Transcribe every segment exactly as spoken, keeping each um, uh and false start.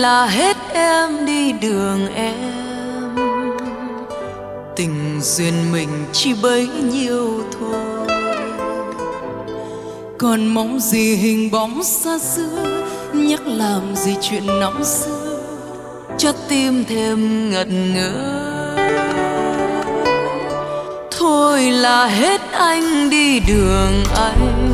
là hết em đi đường em, tình duyên mình chỉ bấy nhiêu thôi. Còn mong gì hình bóng xa xưa, nhắc làm gì chuyện năm xưa, cho tim thêm ngật ngỡ. Thôi là hết anh đi đường anh,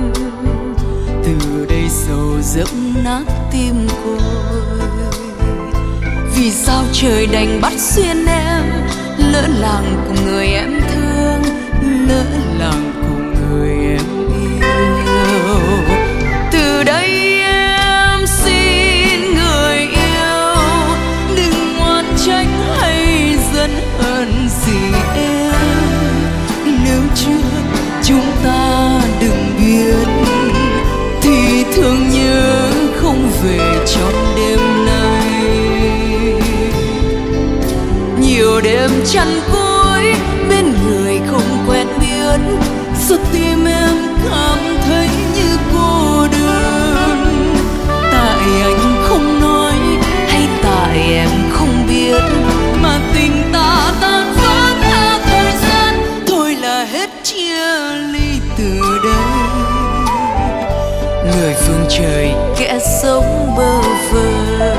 từ đây sầu dẫm nát tim côi. Vì sao trời đành bắt xuyên em, lỡ làng cùng người em thương, lỡ làng cùng người em yêu. Từ đây em xin người yêu, đừng ngoan trách hay giận hờn gì em. Nếu chưa chúng ta đừng biết, thì thương nhớ không về trong đêm nay. Nhiều đêm chăn gối bên người không quen biết, suốt tim em cảm thấy như cô đơn. Tại anh không nói hay tại em không biết, mà tình ta tan vỡ theo thời gian. Thôi là hết chia ly từ đây, người phương trời kẻ sống bơ vơ.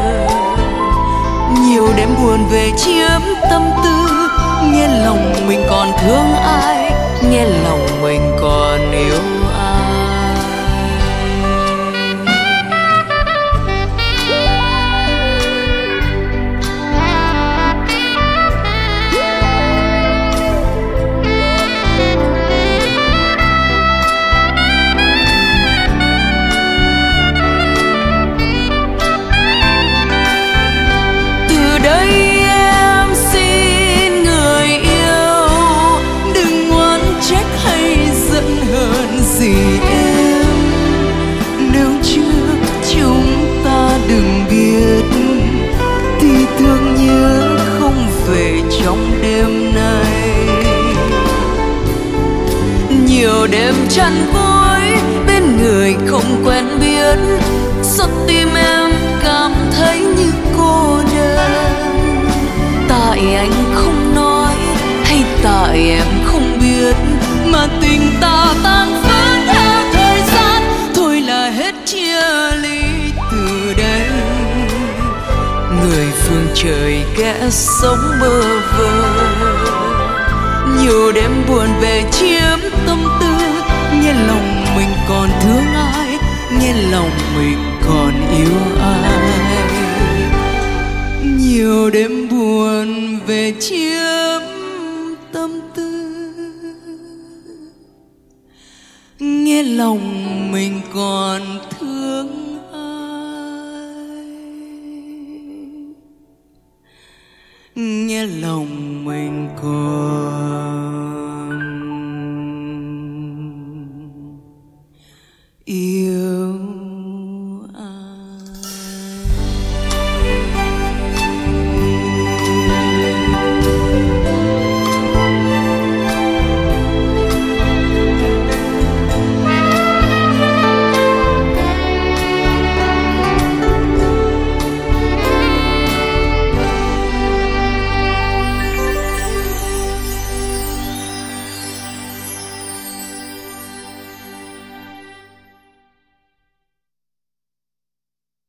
Nhiều đêm buồn về chiếm tâm tư, nghe lòng mình còn thương ai, nghe lòng mình còn yêu ai. Từ đây em xin người yêu, đừng ngoan trách hay giận hờn gì em. Nếu chưa chúng ta đừng biết, thì thương nhớ không về trong đêm nay. Nhiều đêm chăn gối bên người không quen biết, suốt tim em cảm thấy như cô đơn. Tại anh không nói hay tại em không biết, mà tình ta tan vỡ theo thời gian. Thôi là hết chia ly từ đây, người phương trời kẻ sống bơ vơ. Nhiều đêm buồn về chiếm tâm tư, nghe lòng mình còn thương ai, nghe lòng mình còn yêu ai. Nhiều đêm buồn về chiếm tâm tư, nghe lòng mình còn thương ai, nghe lòng